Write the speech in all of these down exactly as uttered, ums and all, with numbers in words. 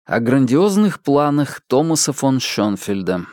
О грандиозных планах Томаса фон Шёнфельда.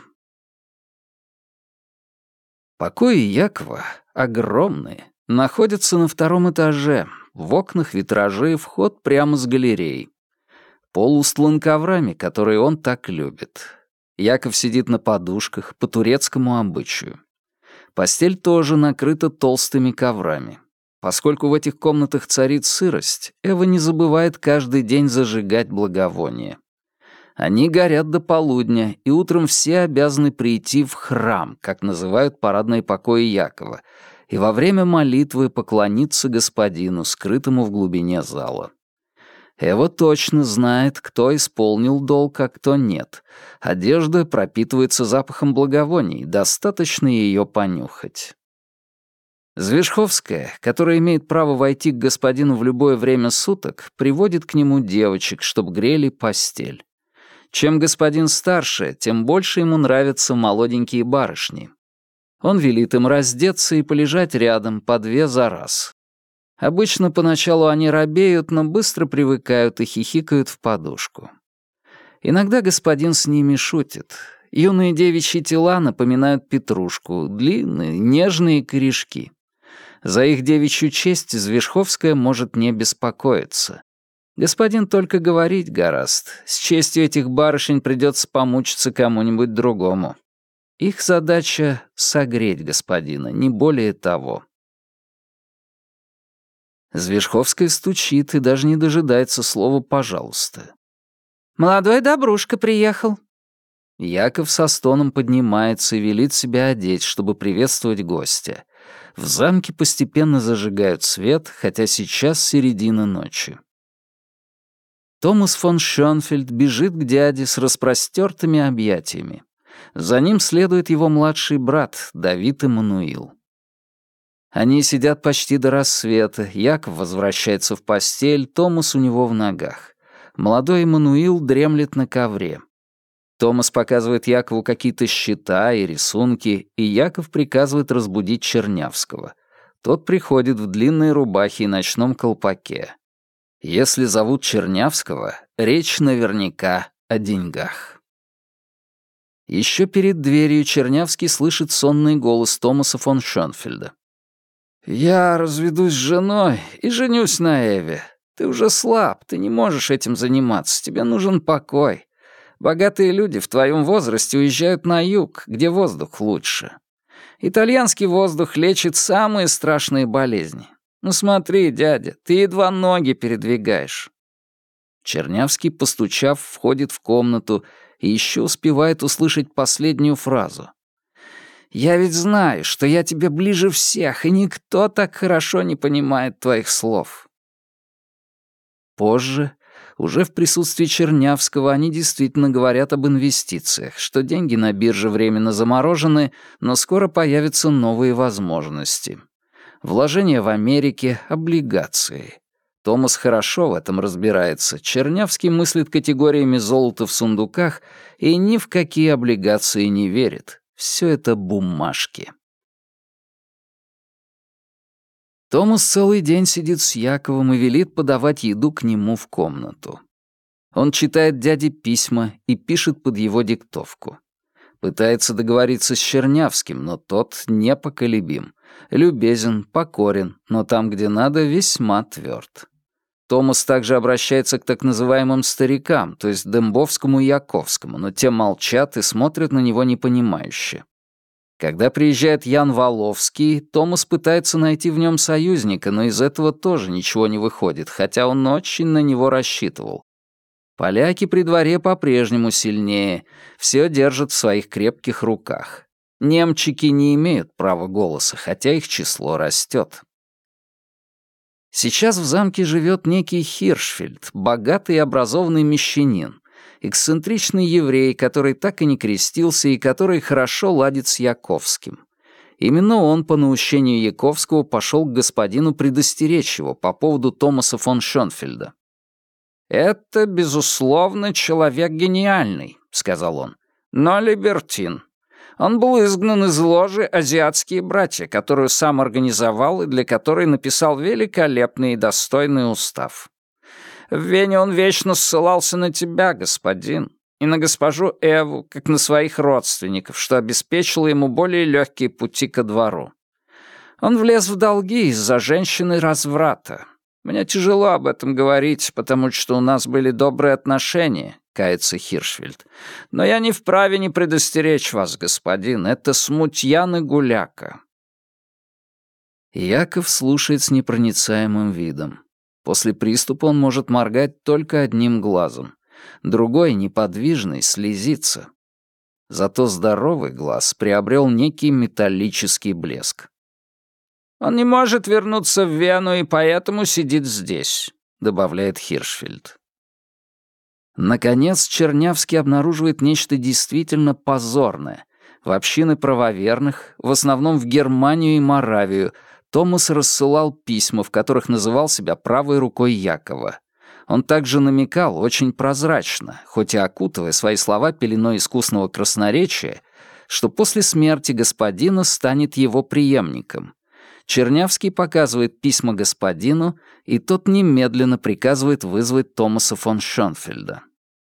Покои Якова огромные, находятся на втором этаже, в окнах витражи, вход прямо с галереи. Пол устлан коврами, которые он так любит. Яков сидит на подушках, по турецкому обычаю. Постель тоже накрыта толстыми коврами. Поскольку в этих комнатах царит сырость, Эва не забывает каждый день зажигать благовония. Они горят до полудня, и утром все обязаны прийти в храм, как называют парадные покои Якова, и во время молитвы поклониться Господину, скрытому в глубине зала. Эва точно знает, кто исполнил долг, а кто нет. Одежда пропитывается запахом благовоний, достаточно ее понюхать. Звежховская, которая имеет право войти к господину в любое время суток, приводит к нему девочек, чтобы грели постель. Чем господин старше, тем больше ему нравятся молоденькие барышни. Он велит им раздеться и полежать рядом по две за раз. Обычно поначалу они робеют, но быстро привыкают и хихикают в подушку. Иногда господин с ними шутит. Юные девичьи тела напоминают петрушку, длинные, нежные корешки. За их девичью честь Звежховская может не беспокоиться. Господин только говорить гораст. С честью этих барышень придется помучиться кому-нибудь другому. Их задача — согреть господина, не более того. Звежховская стучит и даже не дожидается слова «пожалуйста». «Молодой добрушка приехал». Яков со стоном поднимается и велит себя одеть, чтобы приветствовать гостя. В замке постепенно зажигают свет, хотя сейчас середина ночи. Томас фон Шёнфельд бежит к дяде с распростертыми объятиями. За ним следует его младший брат, Давид Эммануил. Они сидят почти до рассвета, Яков возвращается в постель, Томас у него в ногах. Молодой Эммануил дремлет на ковре. Томас показывает Якову какие-то счета и рисунки, и Яков приказывает разбудить Чернявского. Тот приходит в длинной рубахе и ночном колпаке. Если зовут Чернявского, речь наверняка о деньгах. Еще перед дверью Чернявский слышит сонный голос Томаса фон Шёнфельда. «Я разведусь с женой и женюсь на Эве. Ты уже слаб, ты не можешь этим заниматься, тебе нужен покой. Богатые люди в твоем возрасте уезжают на юг, где воздух лучше. Итальянский воздух лечит самые страшные болезни. Ну смотри, дядя, ты едва ноги передвигаешь». Чернявский, постучав, входит в комнату и еще успевает услышать последнюю фразу. «Я ведь знаю, что я тебе ближе всех, и никто так хорошо не понимает твоих слов». Позже, уже в присутствии Чернявского, они действительно говорят об инвестициях, что деньги на бирже временно заморожены, но скоро появятся новые возможности. Вложения в Америке, облигации. Томас хорошо в этом разбирается. Чернявский мыслит категориями золота в сундуках и ни в какие облигации не верит. Все это бумажки. Томас целый день сидит с Яковом и велит подавать еду к нему в комнату. Он читает дяде письма и пишет под его диктовку. Пытается договориться с Чернявским, но тот непоколебим. Любезен, покорен, но там, где надо, весьма тверд. Томас также обращается к так называемым старикам, то есть Дембовскому и Яковскому, но те молчат и смотрят на него непонимающе. Когда приезжает Ян Воловский, Томас пытается найти в нем союзника, но из этого тоже ничего не выходит, хотя он очень на него рассчитывал. Поляки при дворе по-прежнему сильнее, все держат в своих крепких руках. Немчики не имеют права голоса, хотя их число растет. Сейчас в замке живет некий Хиршфельд, богатый и образованный мещанин, эксцентричный еврей, который так и не крестился и который хорошо ладит с Яковским. Именно он по наущению Яковского пошел к господину предостеречь его по поводу Томаса фон Шёнфельда. «Это, безусловно, человек гениальный», — сказал он, — «но либертин. Он был изгнан из ложи «Азиатские братья», которую сам организовал и для которой написал великолепный и достойный устав. В Вене он вечно ссылался на тебя, господин, и на госпожу Эву, как на своих родственников, что обеспечило ему более легкие пути ко двору. Он влез в долги из-за женщины разврата. Мне тяжело об этом говорить, потому что у нас были добрые отношения, кается Хиршфельд. Но я не вправе не предостеречь вас, господин, это смутьян и гуляка. Яков слушает с непроницаемым видом. После приступа он может моргать только одним глазом. Другой, неподвижный, слезится. Зато здоровый глаз приобрел некий металлический блеск. «Он не может вернуться в Вену и поэтому сидит здесь», — добавляет Хиршфельд. Наконец, Чернявский обнаруживает нечто действительно позорное. В общины правоверных, в основном в Германию и Моравию, Томас рассылал письма, в которых называл себя правой рукой Якова. Он также намекал очень прозрачно, хоть и окутывая свои слова пеленой искусного красноречия, что после смерти господина станет его преемником. Чернявский показывает письма господину, и тот немедленно приказывает вызвать Томаса фон Шонфельда.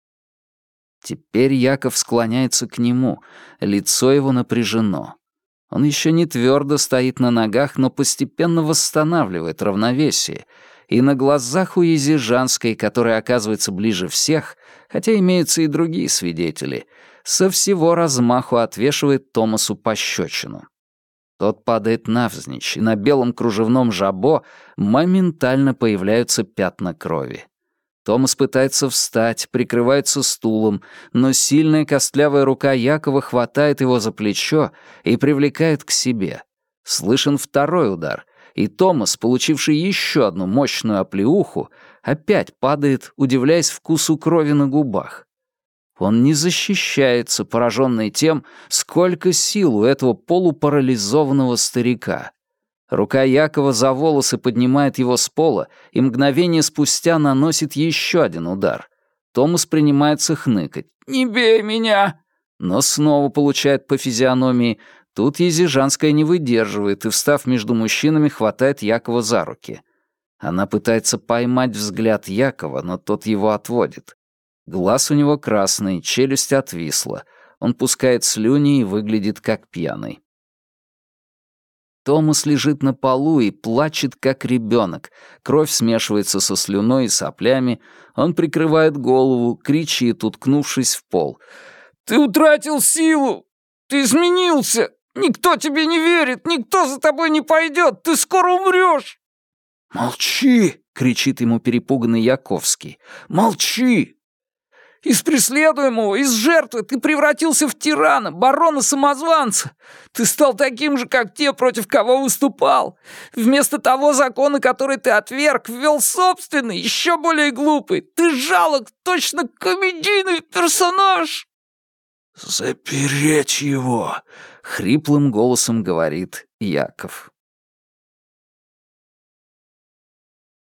Теперь Яков склоняется к нему, лицо его напряжено. Он еще не твердо стоит на ногах, но постепенно восстанавливает равновесие, и на глазах у Езижанской, которая оказывается ближе всех, хотя имеются и другие свидетели, со всего размаху отвешивает Томасу пощечину. Тот падает навзничь, и на белом кружевном жабо моментально появляются пятна крови. Томас пытается встать, прикрывается стулом, но сильная костлявая рука Якова хватает его за плечо и привлекает к себе. Слышен второй удар, и Томас, получивший еще одну мощную оплеуху, опять падает, удивляясь вкусу крови на губах. Он не защищается, пораженный тем, сколько сил у этого полупарализованного старика. Рука Якова за волосы поднимает его с пола и мгновение спустя наносит еще один удар. Томас принимается хныкать. «Не бей меня!» Но снова получает по физиономии. Тут Езижанская не выдерживает и, встав между мужчинами, хватает Якова за руки. Она пытается поймать взгляд Якова, но тот его отводит. Глаз у него красный, челюсть отвисла. Он пускает слюни и выглядит как пьяный. Томас лежит на полу и плачет, как ребенок. Кровь смешивается со слюной и соплями. Он прикрывает голову, кричит, уткнувшись в пол. «Ты утратил силу! Ты изменился! Никто тебе не верит! Никто за тобой не пойдет! Ты скоро умрешь!» «Молчи!» — кричит ему перепуганный Яковский. «Молчи!» Из преследуемого, из жертвы ты превратился в тирана, барона-самозванца. Ты стал таким же, как те, против кого выступал. Вместо того закона, который ты отверг, ввел собственный, еще более глупый. Ты жалок, точно комедийный персонаж. «Запереть его!» — хриплым голосом говорит Яков.